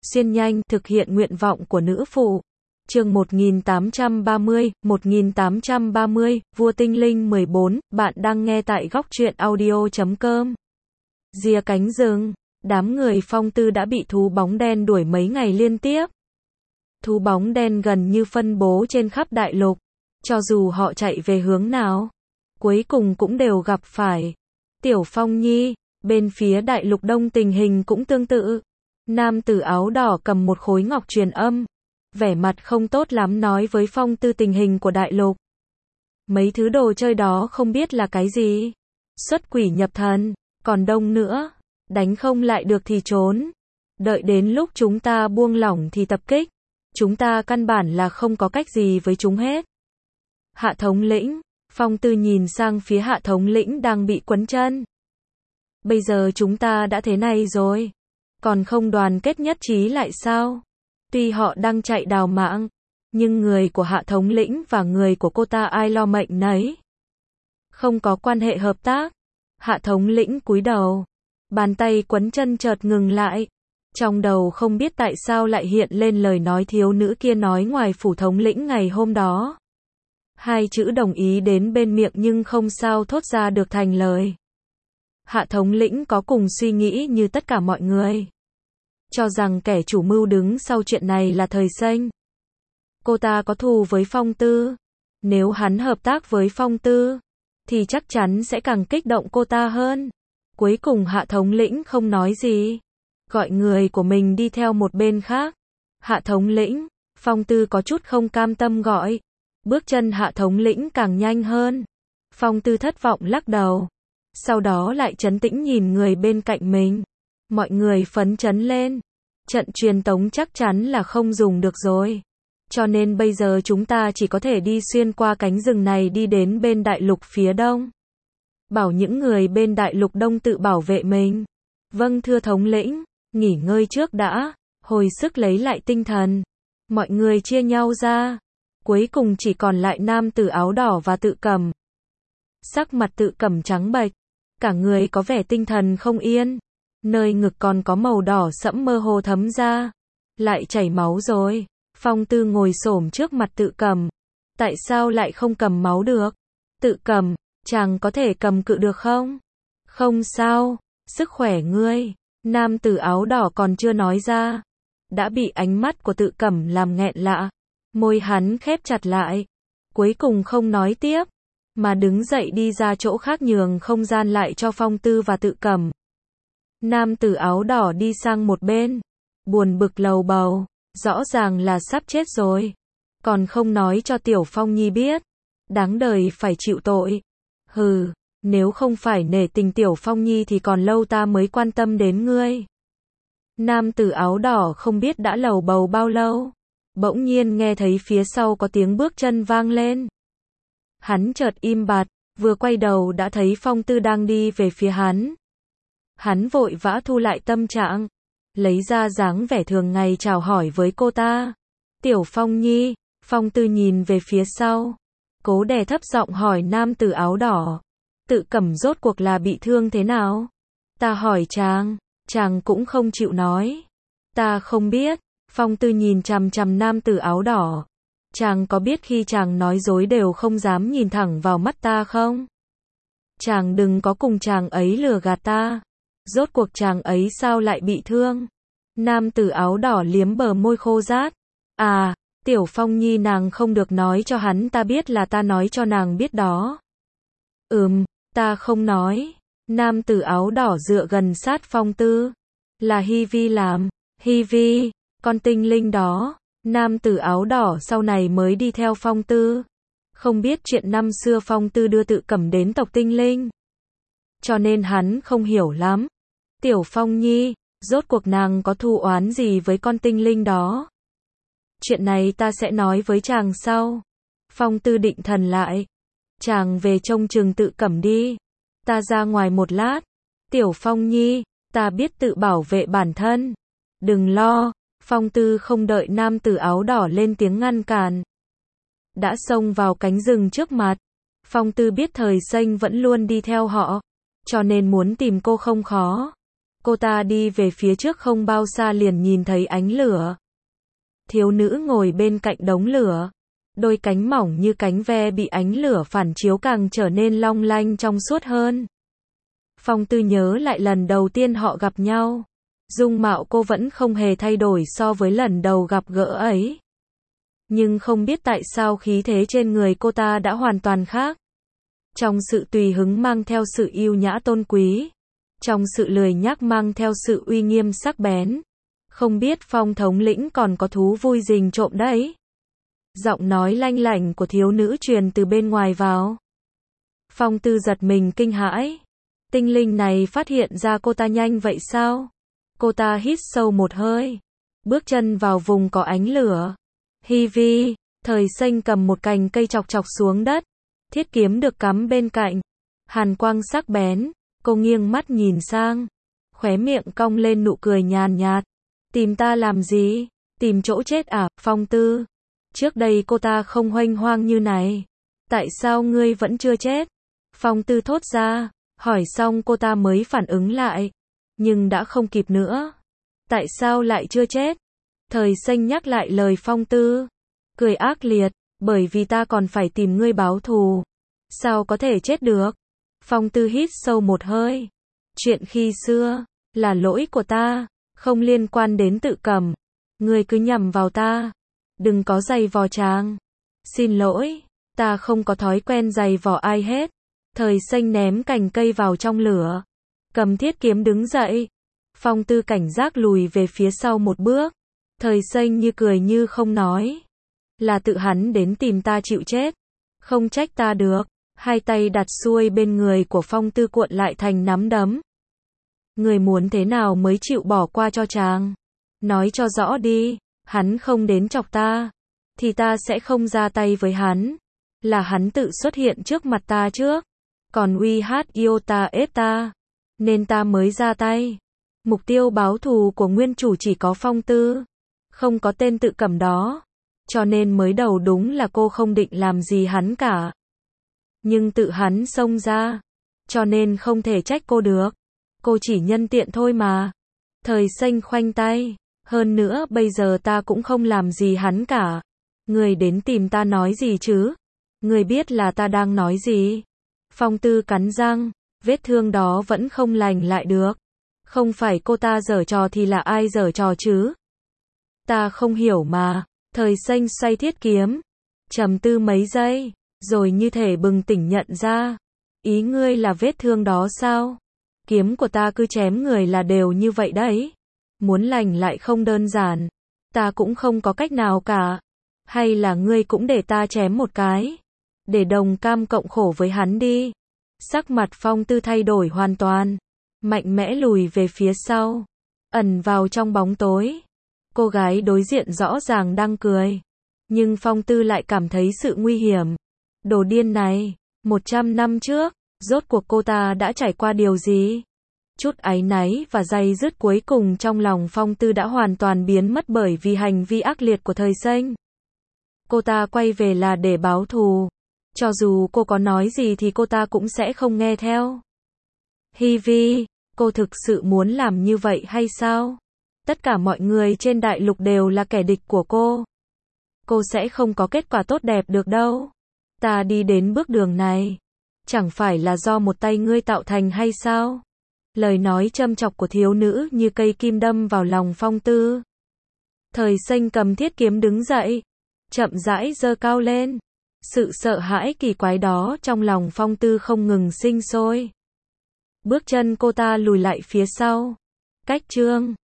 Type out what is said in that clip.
xuyên nhanh, thực hiện nguyện vọng của nữ phụ. Chương 1830, Vua Tinh Linh 14, bạn đang nghe tại góc truyện audio.com. Rìa cánh rừng, đám người Phong Tư đã bị thú bóng đen đuổi mấy ngày liên tiếp. Thú bóng đen gần như phân bố trên khắp đại lục, cho dù họ chạy về hướng nào, cuối cùng cũng đều gặp phải. Tiểu Phong Nhi, bên phía đại lục đông tình hình cũng tương tự. Nam tử áo đỏ cầm một khối ngọc truyền âm, vẻ mặt không tốt lắm nói với Phong Tư tình hình của đại lục. Mấy thứ đồ chơi đó không biết là cái gì. Xuất quỷ nhập thần, còn đông nữa. Đánh không lại được thì trốn. Đợi đến lúc chúng ta buông lỏng thì tập kích. Chúng ta căn bản là không có cách gì với chúng hết. Hạ thống lĩnh, Phong Tư nhìn sang phía hạ thống lĩnh đang bị quấn chân. Bây giờ chúng ta đã thế này rồi, còn không đoàn kết nhất trí lại sao? Tuy họ đang chạy đào mạng, nhưng người của hạ thống lĩnh và người của cô ta ai lo mệnh nấy. Không có quan hệ hợp tác. Hạ thống lĩnh cúi đầu, bàn tay quấn chân chợt ngừng lại. Trong đầu không biết tại sao lại hiện lên lời nói thiếu nữ kia nói ngoài phủ thống lĩnh ngày hôm đó. Hai chữ đồng ý đến bên miệng nhưng không sao thốt ra được thành lời. Hạ thống lĩnh có cùng suy nghĩ như tất cả mọi người, cho rằng kẻ chủ mưu đứng sau chuyện này là Thời Xanh. Cô ta có thù với Phong Tư. Nếu hắn hợp tác với Phong Tư, thì chắc chắn sẽ càng kích động cô ta hơn. Cuối cùng hạ thống lĩnh không nói gì, gọi người của mình đi theo một bên khác. Hạ thống lĩnh, Phong Tư có chút không cam tâm gọi. Bước chân hạ thống lĩnh càng nhanh hơn. Phong Tư thất vọng lắc đầu. Sau đó lại trấn tĩnh nhìn người bên cạnh mình. Mọi người phấn chấn lên. Trận truyền tống chắc chắn là không dùng được rồi. Cho nên bây giờ chúng ta chỉ có thể đi xuyên qua cánh rừng này đi đến bên đại lục phía đông. Bảo những người bên đại lục đông tự bảo vệ mình. Vâng thưa thống lĩnh, nghỉ ngơi trước đã, hồi sức lấy lại tinh thần. Mọi người chia nhau ra. Cuối cùng chỉ còn lại nam tử áo đỏ và Tự Cẩm. Sắc mặt Tự Cẩm trắng bệch, cả người có vẻ tinh thần không yên. Nơi ngực còn có màu đỏ sẫm mơ hồ thấm ra. Lại chảy máu rồi. Phong Tư ngồi xổm trước mặt Tự Cẩm. Tại sao lại không cầm máu được? Tự Cẩm, chàng có thể cầm cự được không? Không sao, sức khỏe ngươi. Nam tử áo đỏ còn chưa nói ra, đã bị ánh mắt của Tự Cẩm làm nghẹn lạ. Môi hắn khép chặt lại. Cuối cùng không nói tiếp, mà đứng dậy đi ra chỗ khác nhường không gian lại cho Phong Tư và Tự Cẩm. Nam tử áo đỏ đi sang một bên, buồn bực lầu bầu, rõ ràng là sắp chết rồi, còn không nói cho Tiểu Phong Nhi biết, đáng đời phải chịu tội. Hừ, nếu không phải nể tình Tiểu Phong Nhi thì còn lâu ta mới quan tâm đến ngươi. Nam tử áo đỏ không biết đã lầu bầu bao lâu, bỗng nhiên nghe thấy phía sau có tiếng bước chân vang lên. Hắn chợt im bặt, vừa quay đầu đã thấy Phong Tư đang đi về phía hắn. Hắn vội vã thu lại tâm trạng, lấy ra dáng vẻ thường ngày chào hỏi với cô ta. Tiểu Phong Nhi, Phong Tư nhìn về phía sau, cố đè thấp giọng hỏi nam tử áo đỏ. Tự Cẩm rốt cuộc là bị thương thế nào? Ta hỏi chàng cũng không chịu nói. Ta không biết. Phong Tư nhìn chằm chằm nam tử áo đỏ. Chàng có biết khi chàng nói dối đều không dám nhìn thẳng vào mắt ta không? Chàng đừng có cùng chàng ấy lừa gạt ta. Rốt cuộc chàng ấy sao lại bị thương? Nam tử áo đỏ liếm bờ môi khô rát. À, Tiểu Phong Nhi nàng không được nói cho hắn ta biết là ta nói cho nàng biết đó. Ta không nói. Nam tử áo đỏ dựa gần sát Phong Tư. Là Hy Vi làm. Hy Vi, con tinh linh đó. Nam tử áo đỏ sau này mới đi theo Phong Tư. Không biết chuyện năm xưa Phong Tư đưa Tự Cẩm đến tộc tinh linh, cho nên hắn không hiểu lắm. Tiểu Phong Nhi, rốt cuộc nàng có thù oán gì với con tinh linh đó? Chuyện này ta sẽ nói với chàng sau. Phong Tư định thần lại. Chàng về trông chừng Tự Cẩm đi. Ta ra ngoài một lát. Tiểu Phong Nhi, ta biết tự bảo vệ bản thân. Đừng lo. Phong Tư không đợi nam tử áo đỏ lên tiếng ngăn cản, đã xông vào cánh rừng trước mặt. Phong Tư biết Thời Xanh vẫn luôn đi theo họ, cho nên muốn tìm cô không khó. Cô ta đi về phía trước không bao xa liền nhìn thấy ánh lửa. Thiếu nữ ngồi bên cạnh đống lửa. Đôi cánh mỏng như cánh ve bị ánh lửa phản chiếu càng trở nên long lanh trong suốt hơn. Phong Tư nhớ lại lần đầu tiên họ gặp nhau. Dung mạo cô vẫn không hề thay đổi so với lần đầu gặp gỡ ấy. Nhưng không biết tại sao khí thế trên người cô ta đã hoàn toàn khác. Trong sự tùy hứng mang theo sự yêu nhã tôn quý. Trong sự lười nhác mang theo sự uy nghiêm sắc bén. Không biết Phong thống lĩnh còn có thú vui rình trộm đấy. Giọng nói lanh lảnh của thiếu nữ truyền từ bên ngoài vào. Phong Tư giật mình kinh hãi. Tinh linh này phát hiện ra cô ta nhanh vậy sao? Cô ta hít sâu một hơi. Bước chân vào vùng có ánh lửa. Hi vi, Thời Xanh cầm một cành cây chọc chọc xuống đất. Thiết kiếm được cắm bên cạnh. Hàn quang sắc bén. Cô nghiêng mắt nhìn sang. Khóe miệng cong lên nụ cười nhàn nhạt. Tìm ta làm gì? Tìm chỗ chết à, Phong Tư? Trước đây cô ta không huênh hoang như này. Tại sao ngươi vẫn chưa chết? Phong Tư thốt ra. Hỏi xong cô ta mới phản ứng lại. Nhưng đã không kịp nữa. Tại sao lại chưa chết? Thời Xanh nhắc lại lời Phong Tư. Cười ác liệt. Bởi vì ta còn phải tìm ngươi báo thù. Sao có thể chết được? Phong Tư hít sâu một hơi. Chuyện khi xưa, là lỗi của ta, không liên quan đến Tự Cẩm. Ngươi cứ nhầm vào ta. Đừng có giày vò chàng. Xin lỗi, ta không có thói quen giày vò ai hết. Thời Xanh ném cành cây vào trong lửa. Cầm thiết kiếm đứng dậy. Phong Tư cảnh giác lùi về phía sau một bước. Thời Xanh như cười như không nói. Là tự hắn đến tìm ta chịu chết. Không trách ta được. Hai tay đặt xuôi bên người của Phong Tư cuộn lại thành nắm đấm. Người muốn thế nào mới chịu bỏ qua cho chàng? Nói cho rõ đi. Hắn không đến chọc ta. Thì ta sẽ không ra tay với hắn. Là hắn tự xuất hiện trước mặt ta trước. Còn uy hát yêu ta ép ta. Nên ta mới ra tay. Mục tiêu báo thù của nguyên chủ chỉ có Phong Tư. Không có tên Tự Cẩm đó. Cho nên mới đầu đúng là cô không định làm gì hắn cả. Nhưng tự hắn xông ra. Cho nên không thể trách cô được. Cô chỉ nhân tiện thôi mà. Thời Xanh khoanh tay. Hơn nữa bây giờ ta cũng không làm gì hắn cả. Người đến tìm ta nói gì chứ? Người biết là ta đang nói gì? Phong Tư cắn răng. Vết thương đó vẫn không lành lại được. Không phải cô ta giở trò thì là ai giở trò chứ? Ta không hiểu mà. Thời Xanh xoay thiết kiếm. Trầm tư mấy giây. Rồi như thể bừng tỉnh nhận ra. Ý ngươi là vết thương đó sao? Kiếm của ta cứ chém người là đều như vậy đấy. Muốn lành lại không đơn giản. Ta cũng không có cách nào cả. Hay là ngươi cũng để ta chém một cái. Để đồng cam cộng khổ với hắn đi. Sắc mặt Phong Tư thay đổi hoàn toàn. Mạnh mẽ lùi về phía sau. Ẩn vào trong bóng tối. Cô gái đối diện rõ ràng đang cười. Nhưng Phong Tư lại cảm thấy sự nguy hiểm. Đồ điên này, 100 năm trước, rốt cuộc cô ta đã trải qua điều gì? Chút áy náy và day dứt cuối cùng trong lòng Phong Tư đã hoàn toàn biến mất bởi vì hành vi ác liệt của Thời Xanh. Cô ta quay về là để báo thù. Cho dù cô có nói gì thì cô ta cũng sẽ không nghe theo. Hi vi, cô thực sự muốn làm như vậy hay sao? Tất cả mọi người trên đại lục đều là kẻ địch của cô. Cô sẽ không có kết quả tốt đẹp được đâu. Ta đi đến bước đường này. Chẳng phải là do một tay ngươi tạo thành hay sao? Lời nói châm chọc của thiếu nữ như cây kim đâm vào lòng Phong Tư. Thời Xanh cầm thiết kiếm đứng dậy. Chậm rãi giơ cao lên. Sự sợ hãi kỳ quái đó trong lòng Phong Tư không ngừng sinh sôi. Bước chân cô ta lùi lại phía sau. Cách chương